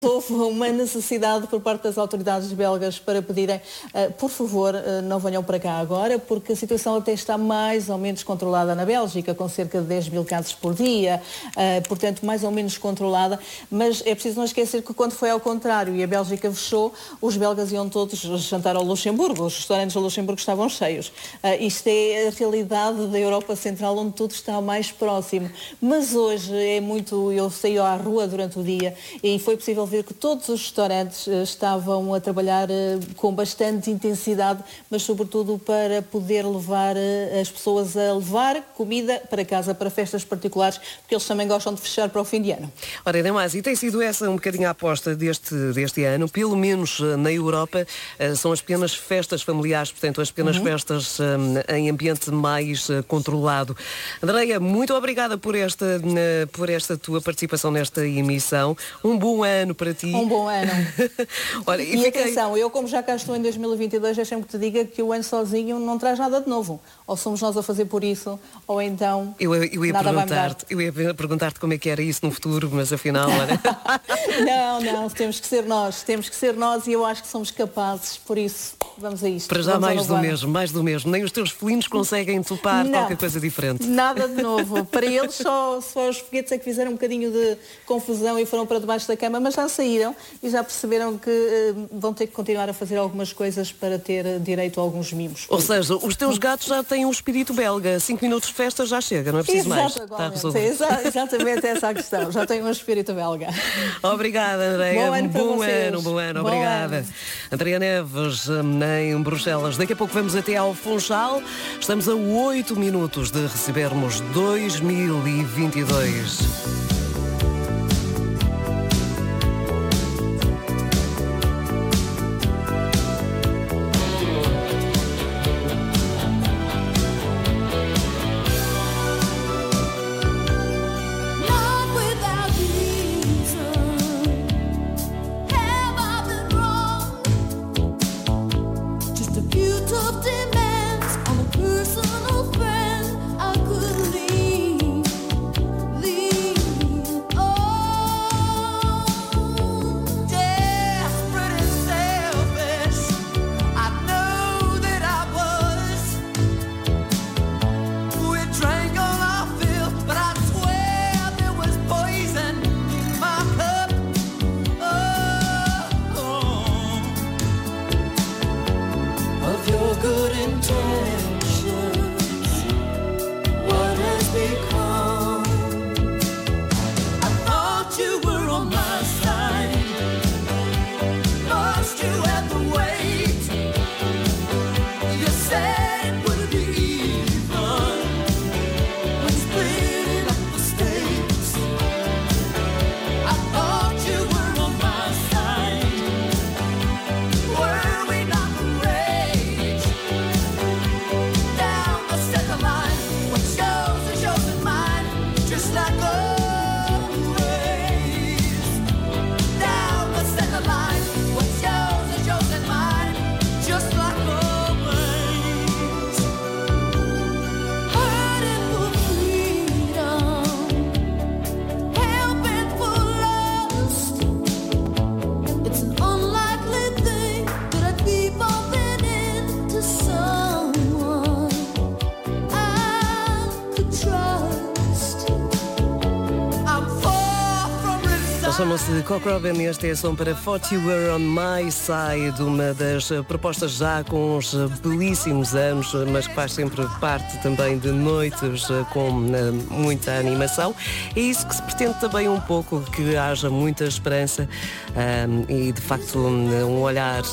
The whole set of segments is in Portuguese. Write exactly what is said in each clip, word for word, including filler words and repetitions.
Houve uma necessidade por parte das autoridades belgas para pedirem, uh, por favor, uh, não venham para cá agora, porque a situação até está mais ou menos controlada na Bélgica, com cerca de dez mil casos por dia, uh, portanto mais ou menos controlada, mas é preciso não esquecer que quando foi ao contrário e a Bélgica fechou, os belgas iam todos jantar ao Luxemburgo, os restaurantes do Luxemburgo estavam cheios. Uh, isto é a realidade da Europa Central, onde tudo está mais próximo, mas hoje é muito, eu saí à rua durante o dia e foi possível ver que todos os restaurantes uh, estavam a trabalhar uh, com bastante intensidade, mas sobretudo para poder levar uh, as pessoas a levar comida para casa, para festas particulares, porque eles também gostam de fechar para o fim de ano. Ora, ainda mais, e tem sido essa um bocadinho a aposta deste, deste ano, pelo menos uh, na Europa, uh, são as pequenas festas familiares, portanto, as pequenas uhum. festas uh, em ambiente mais uh, controlado. Andreia, muito obrigada por esta, uh, por esta tua participação nesta emissão. Um bom ano para ti. Um bom ano. Olha, e e fiquei... atenção, eu como já cá estou em dois mil e vinte e dois, deixa-me que te diga que o ano sozinho não traz nada de novo. Ou somos nós a fazer por isso, ou então eu, eu ia nada vai mudar. Eu ia perguntar-te como é que era isso no futuro, mas afinal... Olha... não, não, temos que ser nós, temos que ser nós e eu acho que somos capazes, por isso vamos a isto. Para já vamos mais do mesmo, mais do mesmo. Nem os teus felinos conseguem topar não, qualquer coisa diferente. Nada de novo. Para eles só, só os foguetes é que fizeram um bocadinho de confusão e foram para debaixo da cama, mas já saíram e já perceberam que uh, vão ter que continuar a fazer algumas coisas para ter uh, direito a alguns mimos. Ou seja, os teus gatos já têm um espírito belga. Cinco minutos de festa já chega, não é preciso mais. Está resolvido. Exa exatamente essa a questão. Já tem um espírito belga. Obrigada, Andreia. Bom ano para bom vocês. ano, bom ano. Bom Obrigada. ano. Andreia Neves, em Bruxelas. Daqui a pouco vamos até ao Funchal. Estamos a oito minutos de recebermos dois mil e vinte e dois. Chama-se Cock Robin e este é som para Thought You Were On My Side, uma das propostas já com uns belíssimos anos, mas que faz sempre parte também de noites com muita animação. É isso que se pretende também um pouco, que haja muita esperança um, e de facto um olhar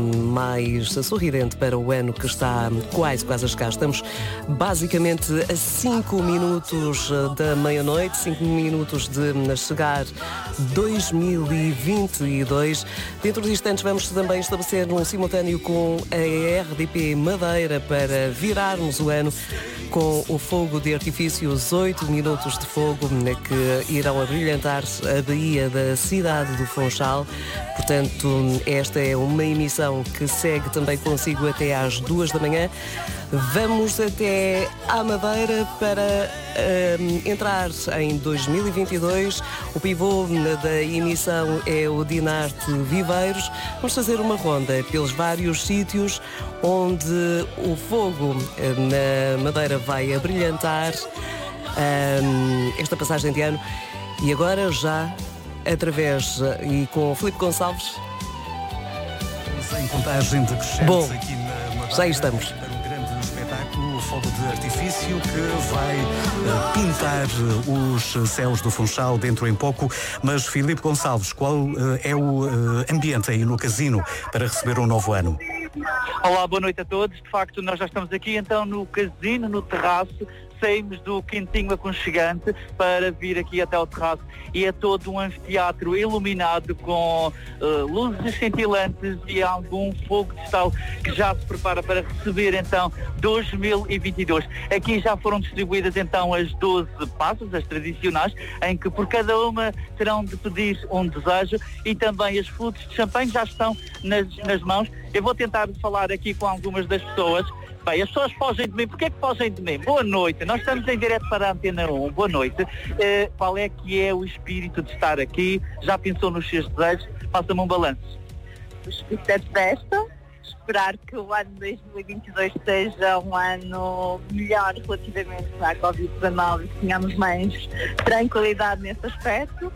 mais sorridente para o ano que está quase, quase a chegar. Estamos basicamente a cinco minutos da meia-noite, cinco minutos de chegar dois mil e vinte e dois. Dentro de instantes vamos também estabelecer um simultâneo com a R D P Madeira para virarmos o ano com o fogo de artifício, os oito minutos de fogo que irão abrilhantar a baía da cidade do Funchal. Portanto, esta é uma emissão que segue também consigo até às duas da manhã. Vamos até à Madeira para uh, entrar em dois mil e vinte e dois. O pivô da emissão é o Dinarte Viveiros. Vamos fazer uma ronda pelos vários sítios onde o fogo na Madeira vai abrilhantar um, esta passagem de ano. E agora já através e com o Filipe Gonçalves. Em contagem decrescente. Bom, aqui na Madeira, já estamos. Para um grande espetáculo, fogo de artifício que vai uh, pintar uh, os céus do Funchal dentro em pouco. Mas, Filipe Gonçalves, qual uh, é o uh, ambiente aí no casino para receber um novo ano? Olá, boa noite a todos. De facto, nós já estamos aqui então no casino, no terraço. Saímos do quentinho aconchegante para vir aqui até ao terraço e é todo um anfiteatro iluminado com uh, luzes cintilantes e algum fogo de estalo que já se prepara para receber então dois mil e vinte e dois. Aqui já foram distribuídas então as doze passas, as tradicionais, em que por cada uma terão de pedir um desejo e também as flutes de champanhe já estão nas, nas mãos. Eu vou tentar falar aqui com algumas das pessoas. Bem, as pessoas fogem de mim. Porquê que fogem de mim? Boa noite. Nós estamos em direto para a Antena um. Boa noite. Uh, qual é que é o espírito de estar aqui? Já pensou nos seus desejos? Faça-me um balanço. O espírito é de festa. Esperar que o ano dois mil e vinte e dois seja um ano melhor relativamente à covid dezenove e que tenhamos mais tranquilidade nesse aspecto.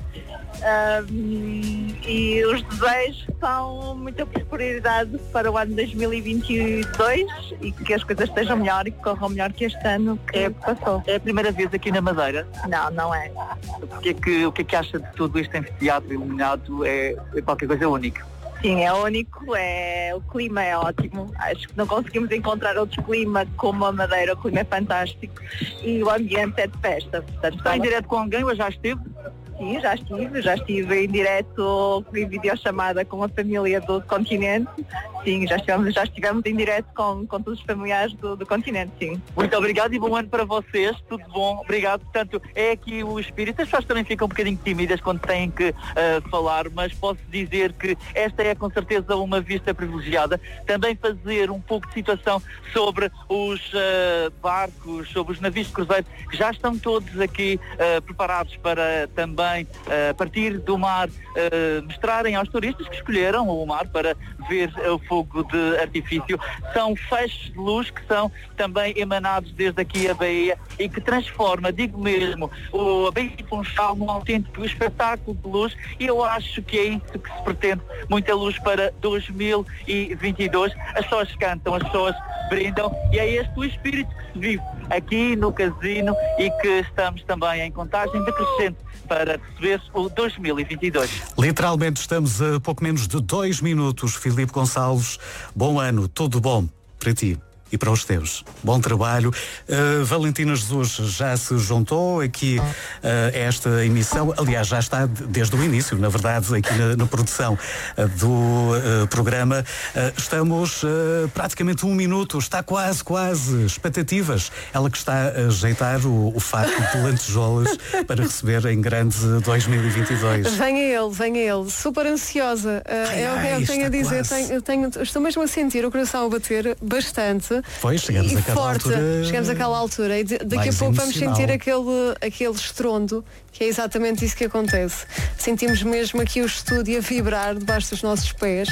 Um, e os desejos são muita prosperidade para o ano dois mil e vinte e dois e que as coisas estejam melhor e que corram melhor que este ano que é, passou. É a primeira vez aqui na Madeira? Não, não é. O que é que, o que, é que acha de todo este anfiteatro iluminado? É, é qualquer coisa única? Sim, é único, é, o clima é ótimo, acho que não conseguimos encontrar outro clima como a Madeira, o clima é fantástico e o ambiente é de festa. Portanto, está em direto com alguém ou já esteve? Sim, já estive, já estive em direto em videochamada com a família do continente. Sim, já estivemos, já estivemos em direto com, com todos os familiares do, do continente, sim. Muito obrigado e bom ano para vocês, tudo bom, obrigado. Portanto, é aqui o espírito. As pessoas também ficam um bocadinho tímidas quando têm que uh, falar, mas posso dizer que esta é com certeza uma vista privilegiada. Também fazer um pouco de situação sobre os uh, barcos, sobre os navios de cruzeiro, que já estão todos aqui uh, preparados para também a partir do mar uh, mostrarem aos turistas que escolheram o mar para ver o fogo de artifício. São feixes de luz que são também emanados desde aqui a Baía e que transforma, digo mesmo, o, a Baía de Funchal num autêntico espetáculo de luz e eu acho que é isso que se pretende, muita luz para dois mil e vinte e dois. As pessoas cantam, as pessoas brindam e é este o espírito que se vive aqui no casino e que estamos também em contagem decrescente para receber o dois mil e vinte e dois. Literalmente estamos a pouco menos de dois minutos. Filipe Gonçalves, bom ano, tudo bom para ti e para os teus. Bom trabalho. Uh, Valentina Jesus já se juntou aqui uh, a esta emissão. Aliás, já está desde o início, na verdade, aqui na, na produção uh, do uh, programa. Uh, estamos uh, praticamente um minuto, está quase, quase, expectativas. Ela que está a ajeitar o, o fato de lantejoulas para receber em grande dois mil e vinte e dois. Venha ele, venha ele. Super ansiosa. Uh, ai, é o que ai, eu tenho a dizer. Tenho, eu tenho, estou mesmo a sentir o coração a bater bastante. Pois, chegamos e àquela forte. altura. Chegamos àquela altura e de, daqui a mais pouco vamos emocional. sentir aquele, aquele estrondo, que é exatamente isso que acontece. Sentimos mesmo aqui o estúdio a vibrar debaixo dos nossos pés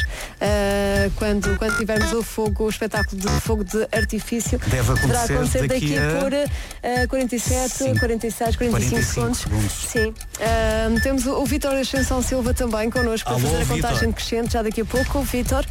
uh, quando, quando tivermos o fogo, o espetáculo de fogo de artifício. Deve acontecer, Deverá acontecer daqui, daqui a... por uh, quarenta e sete, Sim. quarenta e seis, quarenta e cinco, quarenta e cinco segundos. segundos. Sim. Uh, temos o, o Vítor Ascensão Silva também connosco para Alô, fazer a contagem Vítor. decrescente já daqui a pouco. O Vítor.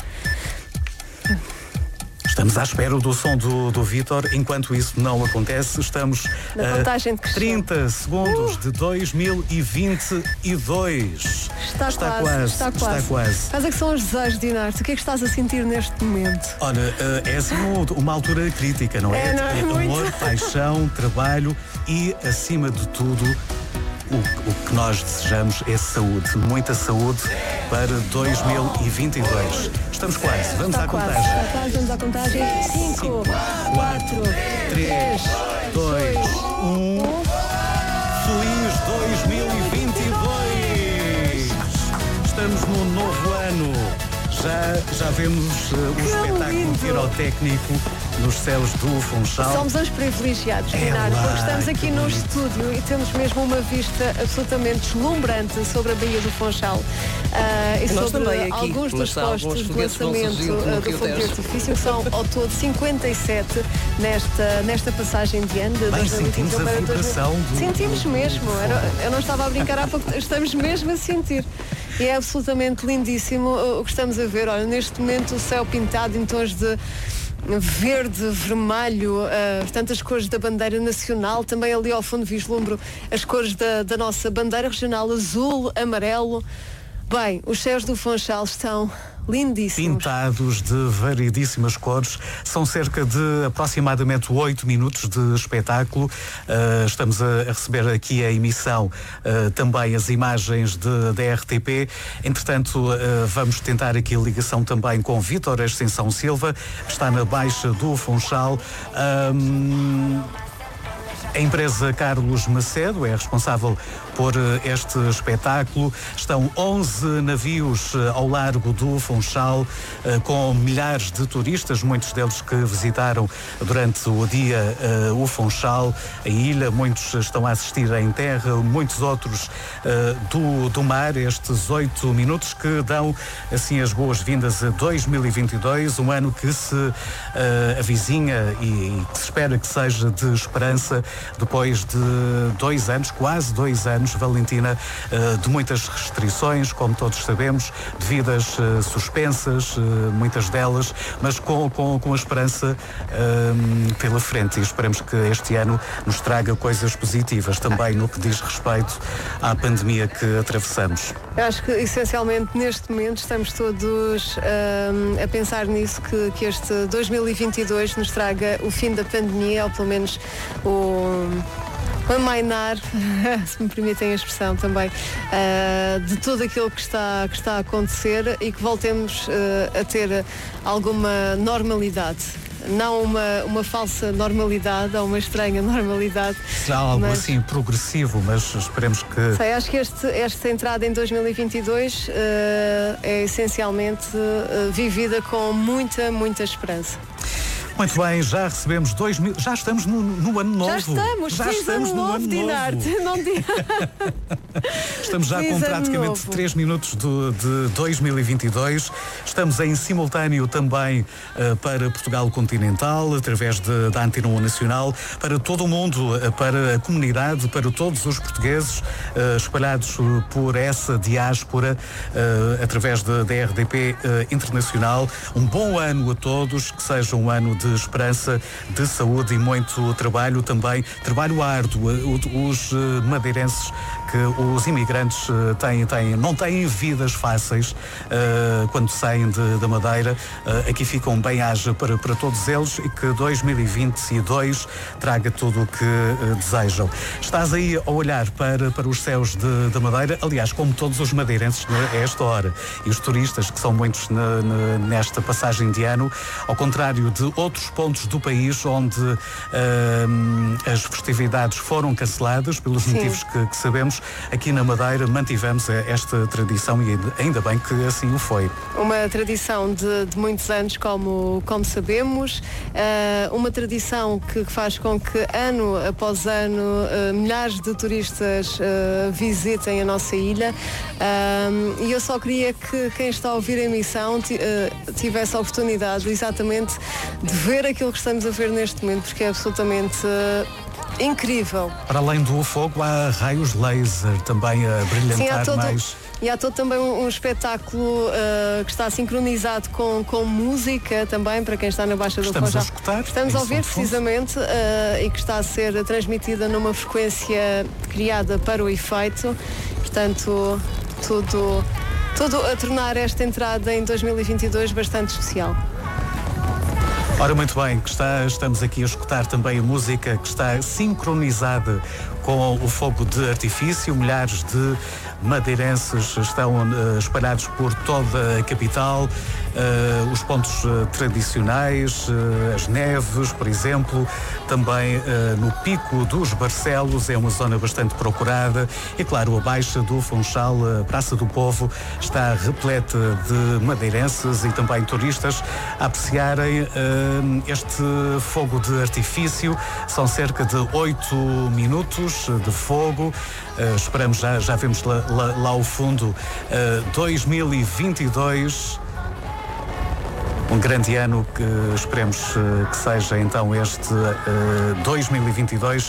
Estamos à espera do som do, do Vítor. Enquanto isso não acontece, estamos Na contagem de a trinta segundos uh! de dois mil e vinte e dois. Está, está quase, quase, está quase. Está quase. Quais é que são os desejos, Dinarte? O que é que estás a sentir neste momento? Olha, uh, é assim uma altura crítica, não é? É, não é é muito. amor, paixão, trabalho e, acima de tudo, O, o que nós desejamos é saúde, muita saúde para dois mil e vinte e dois. Estamos quase, vamos Está à quase, contagem. está quase, vamos à contagem. cinco, quatro, três, dois, um. Feliz dois mil e vinte e dois! Estamos num novo ano. Já, já vemos uh, o espetáculo lindo. pirotécnico nos céus do Funchal. Somos uns privilegiados, É Bernardo, lá, porque estamos aqui que no bonito. estúdio e temos mesmo uma vista absolutamente deslumbrante sobre a Baía do Funchal uh, e Nós sobre também aqui, alguns mas dos há alguns postos de foguetes vão lançamento surgindo no uh, do Rio fogo de Tejo. artifício. São ao todo cinquenta e sete nesta, nesta passagem de ano. De Bem, dois mil e vinte e um sentimos a para dois mil. vibração do- Sentimos do- mesmo. Era- eu não estava a brincar há pouco, estamos mesmo a sentir. E é absolutamente lindíssimo o que estamos a ver. Olha, neste momento o céu pintado em tons de verde, vermelho, uh, tantas cores da bandeira nacional, também ali ao fundo vislumbro as cores da, da nossa bandeira regional, azul, amarelo. Bem, os céus do Funchal estão lindíssimos. Pintados de variedíssimas cores. São cerca de aproximadamente oito minutos de espetáculo. Uh, estamos a, a receber aqui a emissão, uh, também as imagens de, da R T P. Entretanto, uh, vamos tentar aqui a ligação também com Vítor Ascensão Silva, que está na Baixa do Funchal. Um, A empresa Carlos Macedo é responsável por este espetáculo. Estão onze navios ao largo do Funchal, com milhares de turistas, muitos deles que visitaram durante o dia o Funchal, a ilha. Muitos estão a assistir em terra, muitos outros do, do mar. Estes oito minutos que dão assim as boas-vindas a dois mil e vinte e dois, um ano que se uh, avizinha e, e que se espera que seja de esperança, depois de dois anos, quase dois anos, Valentina, de muitas restrições, como todos sabemos, devidas suspensas, muitas delas, mas com, com, com a esperança um, pela frente, e esperemos que este ano nos traga coisas positivas também no que diz respeito à pandemia que atravessamos. Eu acho que essencialmente neste momento estamos todos um, a pensar nisso, que, que este dois mil e vinte e dois nos traga o fim da pandemia, ou pelo menos o amainar, se me permitem a expressão também, uh, de tudo aquilo que está, que está a acontecer, e que voltemos uh, a ter alguma normalidade. Não uma, uma falsa normalidade ou uma estranha normalidade. Será algo mas, assim progressivo, mas esperemos que... Sei, acho que este, esta entrada em dois mil e vinte e dois uh, é essencialmente uh, vivida com muita, muita esperança. Muito bem, já recebemos dois mil, já estamos no, no ano novo. Já estamos, já feliz estamos ano no novo, ano Dinarte. novo. Não diga. Estamos já Feliz com ano praticamente novo. três minutos do, de dois mil e vinte e dois. Estamos em simultâneo também uh, para Portugal continental, através de, da Antena um Nacional, para todo o mundo, uh, para a comunidade, para todos os portugueses uh, espalhados uh, por essa diáspora, uh, através da R D P uh, Internacional. Um bom ano a todos, que seja um ano de esperança, de saúde e muito trabalho também, trabalho árduo. Os uh, madeirenses, que os imigrantes uh, têm, têm, não têm vidas fáceis uh, quando saem de, da Madeira. Uh, aqui ficam bem ágil para, para todos eles, e que dois mil e vinte e dois traga tudo o que uh, desejam. Estás aí a olhar para, para os céus de, da Madeira, aliás, como todos os madeirenses a esta hora, e os turistas, que são muitos na, na, nesta passagem de ano, ao contrário de outros pontos do país onde uh, as festividades foram canceladas pelos Sim. motivos que, que sabemos. Aqui na Madeira mantivemos esta tradição, e ainda bem que assim o foi. Uma tradição de, de muitos anos, como, como sabemos, uh, uma tradição que, que faz com que ano após ano uh, milhares de turistas uh, visitem a nossa ilha, uh, e eu só queria que quem está a ouvir a emissão t- uh, tivesse a oportunidade exatamente de ver aquilo que estamos a ver neste momento, porque é absolutamente uh, incrível. Para além do fogo, há raios laser também a brilhantar. Sim, há todo, mais. E há todo também um, um espetáculo uh, que está sincronizado com, com música também, para quem está na Baixa do Estamos Funchal. a escutar. Estamos a ouvir precisamente, uh, e que está a ser transmitida numa frequência criada para o efeito. Portanto, tudo, tudo a tornar esta entrada em dois mil e vinte e dois bastante especial. Ora, muito bem, que está, estamos aqui a escutar também a música que está sincronizada com o fogo de artifício. Milhares de madeirenses estão uh, espalhados por toda a capital. Uh, os pontos uh, tradicionais, uh, as neves, por exemplo, também uh, no Pico dos Barcelos, é uma zona bastante procurada. E claro, a Baixa do Funchal, a Praça do Povo, está repleta de madeirenses e também turistas a apreciarem uh, este fogo de artifício. São cerca de oito minutos de fogo. Uh, esperamos, já, já vemos lá, lá, lá ao fundo, uh, dois mil e vinte e dois. Um grande ano que esperemos uh, que seja então este uh, dois mil e vinte e dois.